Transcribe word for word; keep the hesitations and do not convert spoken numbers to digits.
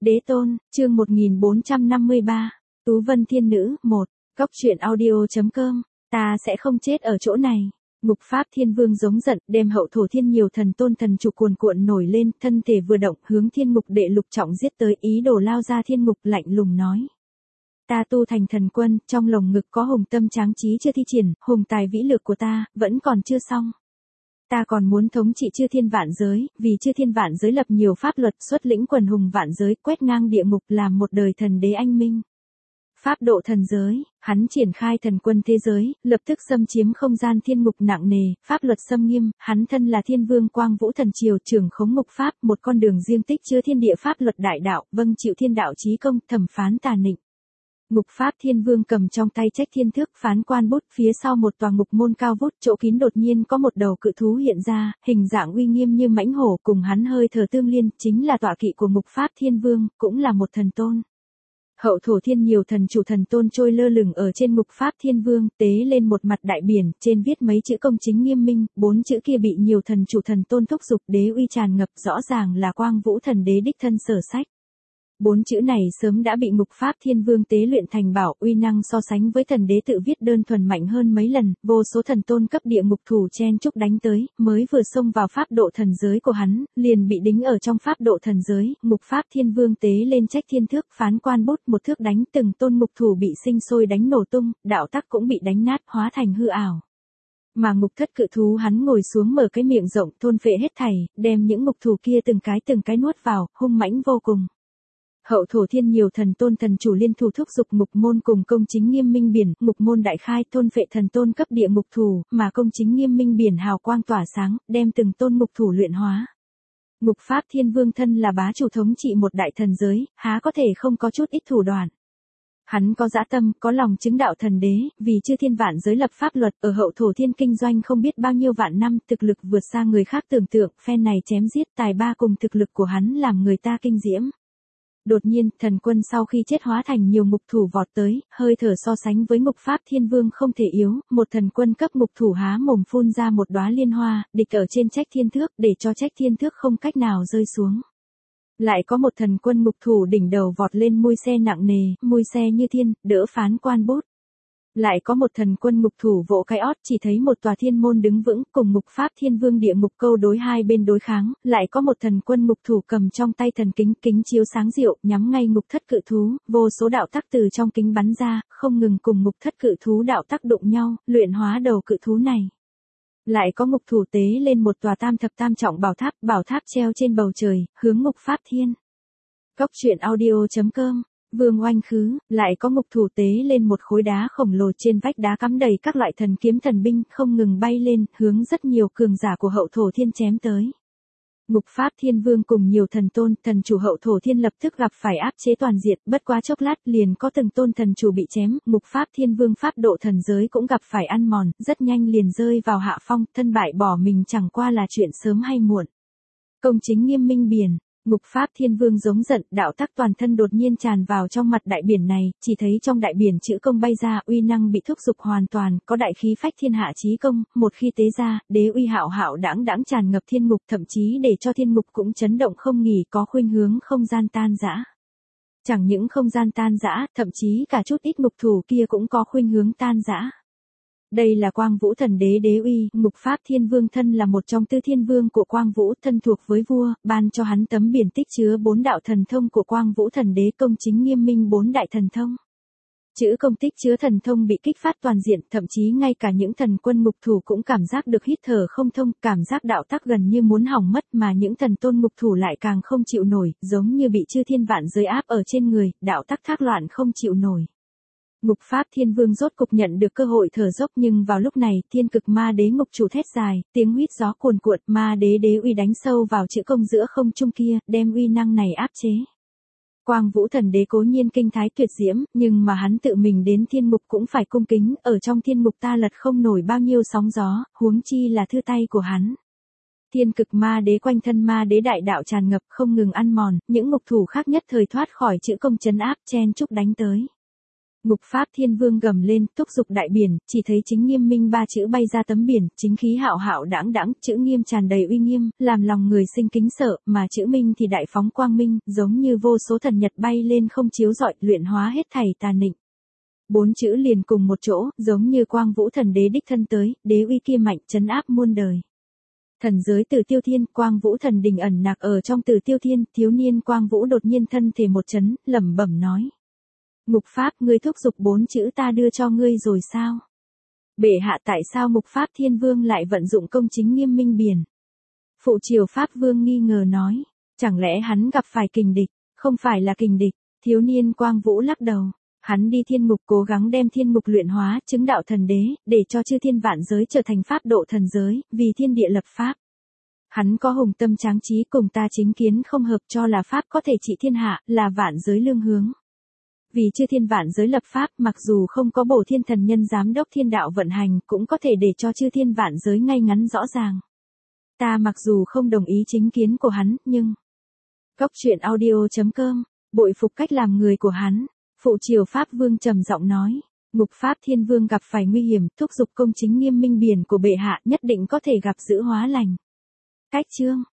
Đế tôn, chương một nghìn bốn trăm năm mươi ba, Tú Vân Thiên Nữ, một, Góc truyện audio.com, ta sẽ không chết ở chỗ này. Ngục Pháp Thiên Vương giống giận, đem hậu thổ thiên nhiều thần tôn thần trụ cuồn cuộn nổi lên, thân thể vừa động, hướng thiên ngục đệ lục trọng giết tới, ý đồ lao ra thiên ngục, lạnh lùng nói. Ta tu thành thần quân, trong lồng ngực có hùng tâm tráng trí chưa thi triển, hùng tài vĩ lược của ta, vẫn còn chưa xong. Ta còn muốn thống trị chư thiên vạn giới, vì chư thiên vạn giới lập nhiều pháp luật, xuất lĩnh quần hùng vạn giới, quét ngang địa ngục, làm một đời thần đế anh minh. Pháp độ thần giới, hắn triển khai thần quân thế giới, lập tức xâm chiếm không gian thiên ngục nặng nề, pháp luật xâm nghiêm, hắn thân là thiên vương quang vũ thần triều, trưởng khống ngục pháp, một con đường riêng tích chứa thiên địa pháp luật đại đạo, vâng chịu thiên đạo chí công, thẩm phán tà nịnh. Ngục Pháp Thiên Vương cầm trong tay trách thiên thước, phán quan bút, phía sau một tòa ngục môn cao vút, chỗ kín đột nhiên có một đầu cự thú hiện ra, hình dạng uy nghiêm như mãnh hổ, cùng hắn hơi thở tương liên, chính là tọa kỵ của Ngục Pháp Thiên Vương, cũng là một thần tôn. Hậu thổ thiên nhiều thần chủ thần tôn trôi lơ lửng ở trên Ngục Pháp Thiên Vương, tế lên một mặt đại biển, trên viết mấy chữ công chính nghiêm minh, bốn chữ kia bị nhiều thần chủ thần tôn thúc giục, đế uy tràn ngập, rõ ràng là Quang Vũ thần đế đích thân sở sách. Bốn chữ này sớm đã bị Ngục Pháp Thiên Vương tế luyện thành bảo, uy năng so sánh với thần đế tự viết đơn thuần mạnh hơn mấy lần, vô số thần tôn cấp địa ngục thủ chen chúc đánh tới, mới vừa xông vào pháp độ thần giới của hắn, liền bị đính ở trong pháp độ thần giới, Ngục Pháp Thiên Vương tế lên trách thiên thước, phán quan bút một thước đánh, từng tôn ngục thủ bị sinh sôi đánh nổ tung, đạo tắc cũng bị đánh nát, hóa thành hư ảo. Mà ngục thất cự thú hắn ngồi xuống mở cái miệng rộng, thôn phệ hết thảy, đem những ngục thủ kia từng cái từng cái nuốt vào, hung mãnh vô cùng. Hậu thổ thiên nhiều thần tôn thần chủ liên thủ thúc giục ngục môn cùng công chính nghiêm minh biển, ngục môn đại khai thôn phệ thần tôn cấp địa ngục thủ, mà công chính nghiêm minh biển hào quang tỏa sáng, đem từng tôn ngục thủ luyện hóa. Ngục Pháp Thiên Vương thân là bá chủ thống trị một đại thần giới, há có thể không có chút ít thủ đoạn. Hắn có dã tâm, có lòng chứng đạo thần đế, vì chư thiên vạn giới lập pháp luật, ở hậu thổ thiên kinh doanh không biết bao nhiêu vạn năm, thực lực vượt xa người khác tưởng tượng, phen này chém giết tài ba cùng thực lực của hắn làm người ta kinh diễm. Đột nhiên, thần quân sau khi chết hóa thành nhiều ngục thủ vọt tới, hơi thở so sánh với Ngục Pháp Thiên Vương không thể yếu, một thần quân cấp ngục thủ há mồm phun ra một đóa liên hoa, địch ở trên trách thiên thước, để cho trách thiên thước không cách nào rơi xuống. Lại có một thần quân ngục thủ đỉnh đầu vọt lên mui xe nặng nề, mui xe như thiên, đỡ phán quan bút. Lại có một thần quân ngục thủ vỗ cái ót, chỉ thấy một tòa thiên môn đứng vững, cùng Ngục Pháp Thiên Vương địa ngục câu đối hai bên đối kháng, lại có một thần quân ngục thủ cầm trong tay thần kính, kính chiếu sáng diệu, nhắm ngay ngục thất cự thú, vô số đạo tắc từ trong kính bắn ra, không ngừng cùng ngục thất cự thú đạo tắc đụng nhau, luyện hóa đầu cự thú này. Lại có ngục thủ tế lên một tòa tam thập tam trọng bảo tháp, bảo tháp treo trên bầu trời, hướng Ngục Pháp Thiên. Góc truyện audio.com Vương oanh khứ, lại có ngục thủ tế lên một khối đá khổng lồ, trên vách đá cắm đầy các loại thần kiếm thần binh, không ngừng bay lên, hướng rất nhiều cường giả của hậu thổ thiên chém tới. Ngục Pháp Thiên Vương cùng nhiều thần tôn, thần chủ hậu thổ thiên lập tức gặp phải áp chế toàn diện, bất quá chốc lát liền có từng tôn thần chủ bị chém, Ngục Pháp Thiên Vương pháp độ thần giới cũng gặp phải ăn mòn, rất nhanh liền rơi vào hạ phong, thân bại bỏ mình chẳng qua là chuyện sớm hay muộn. Công chính nghiêm minh biển. Ngục Pháp Thiên Vương giống giận, đạo tắc toàn thân đột nhiên tràn vào trong mặt đại biển này, chỉ thấy trong đại biển chữ công bay ra, uy năng bị thúc giục hoàn toàn, có đại khí phách thiên hạ chí công, một khi tế ra, đế uy hạo hạo đãng đãng tràn ngập thiên ngục, thậm chí để cho thiên ngục cũng chấn động không nghỉ, có khuynh hướng không gian tan rã. Chẳng những không gian tan rã, thậm chí cả chút ít ngục thủ kia cũng có khuynh hướng tan rã. Đây là Quang Vũ thần đế đế uy, Ngục Pháp Thiên Vương thân là một trong tư thiên vương của Quang Vũ, thân thuộc với vua, ban cho hắn tấm biển tích chứa bốn đạo thần thông của Quang Vũ thần đế, công chính nghiêm minh bốn đại thần thông. Chữ công tích chứa thần thông bị kích phát toàn diện, thậm chí ngay cả những thần quân ngục thủ cũng cảm giác được hít thở không thông, cảm giác đạo tắc gần như muốn hỏng mất, mà những thần tôn ngục thủ lại càng không chịu nổi, giống như bị chư thiên vạn giới áp ở trên người, đạo tắc thác loạn không chịu nổi. Ngục Pháp Thiên Vương rốt cục nhận được cơ hội thở dốc, nhưng vào lúc này, thiên cực ma đế ngục chủ thét dài, tiếng huýt gió cuồn cuộn, ma đế đế uy đánh sâu vào chữ công giữa không trung kia, đem uy năng này áp chế. Quang Vũ thần đế cố nhiên kinh thái tuyệt diễm, nhưng mà hắn tự mình đến thiên ngục cũng phải cung kính, ở trong thiên ngục ta lật không nổi bao nhiêu sóng gió, huống chi là thư tay của hắn. Thiên cực ma đế quanh thân ma đế đại đạo tràn ngập, không ngừng ăn mòn, những ngục thủ khác nhất thời thoát khỏi chữ công trấn áp, chen chúc đánh tới. Ngục Pháp Thiên Vương gầm lên, thúc giục đại biển, chỉ thấy chính nghiêm minh ba chữ bay ra tấm biển, chính khí hạo hạo đãng đãng, chữ nghiêm tràn đầy uy nghiêm, làm lòng người sinh kính sợ, mà chữ minh thì đại phóng quang minh, giống như vô số thần nhật bay lên không chiếu rọi, luyện hóa hết thảy tà nịnh. Bốn chữ liền cùng một chỗ, giống như quang vũ thần đế đích thân tới, đế uy kia mạnh trấn áp muôn đời. Thần giới Tử Tiêu Thiên, quang vũ thần đình ẩn nặc ở trong Tử Tiêu Thiên, thiếu niên quang vũ đột nhiên thân thể một chấn, lẩm bẩm nói. Ngục Pháp, ngươi thúc giục bốn chữ ta đưa cho ngươi rồi sao? Bệ hạ tại sao Ngục Pháp Thiên Vương lại vận dụng công chính nghiêm minh biển? Phụ triều Pháp Vương nghi ngờ nói, chẳng lẽ hắn gặp phải kình địch, không phải là kình địch, thiếu niên quang vũ lắc đầu. Hắn đi thiên ngục cố gắng đem thiên ngục luyện hóa, chứng đạo thần đế, để cho chư thiên vạn giới trở thành pháp độ thần giới, vì thiên địa lập pháp. Hắn có hùng tâm tráng trí cùng ta chính kiến không hợp cho là pháp có thể trị thiên hạ, là vạn giới lương hướng. Vì chư thiên vạn giới lập pháp, mặc dù không có bổ thiên thần nhân giám đốc thiên đạo vận hành, cũng có thể để cho chư thiên vạn giới ngay ngắn rõ ràng. Ta mặc dù không đồng ý chính kiến của hắn, nhưng... Góc truyện audio chấm com, bội phục cách làm người của hắn. Phụ triều Pháp Vương trầm giọng nói, Ngục Pháp Thiên Vương gặp phải nguy hiểm, thúc giục công chính nghiêm minh biển của bệ hạ nhất định có thể gặp giữ hóa lành. Cách chương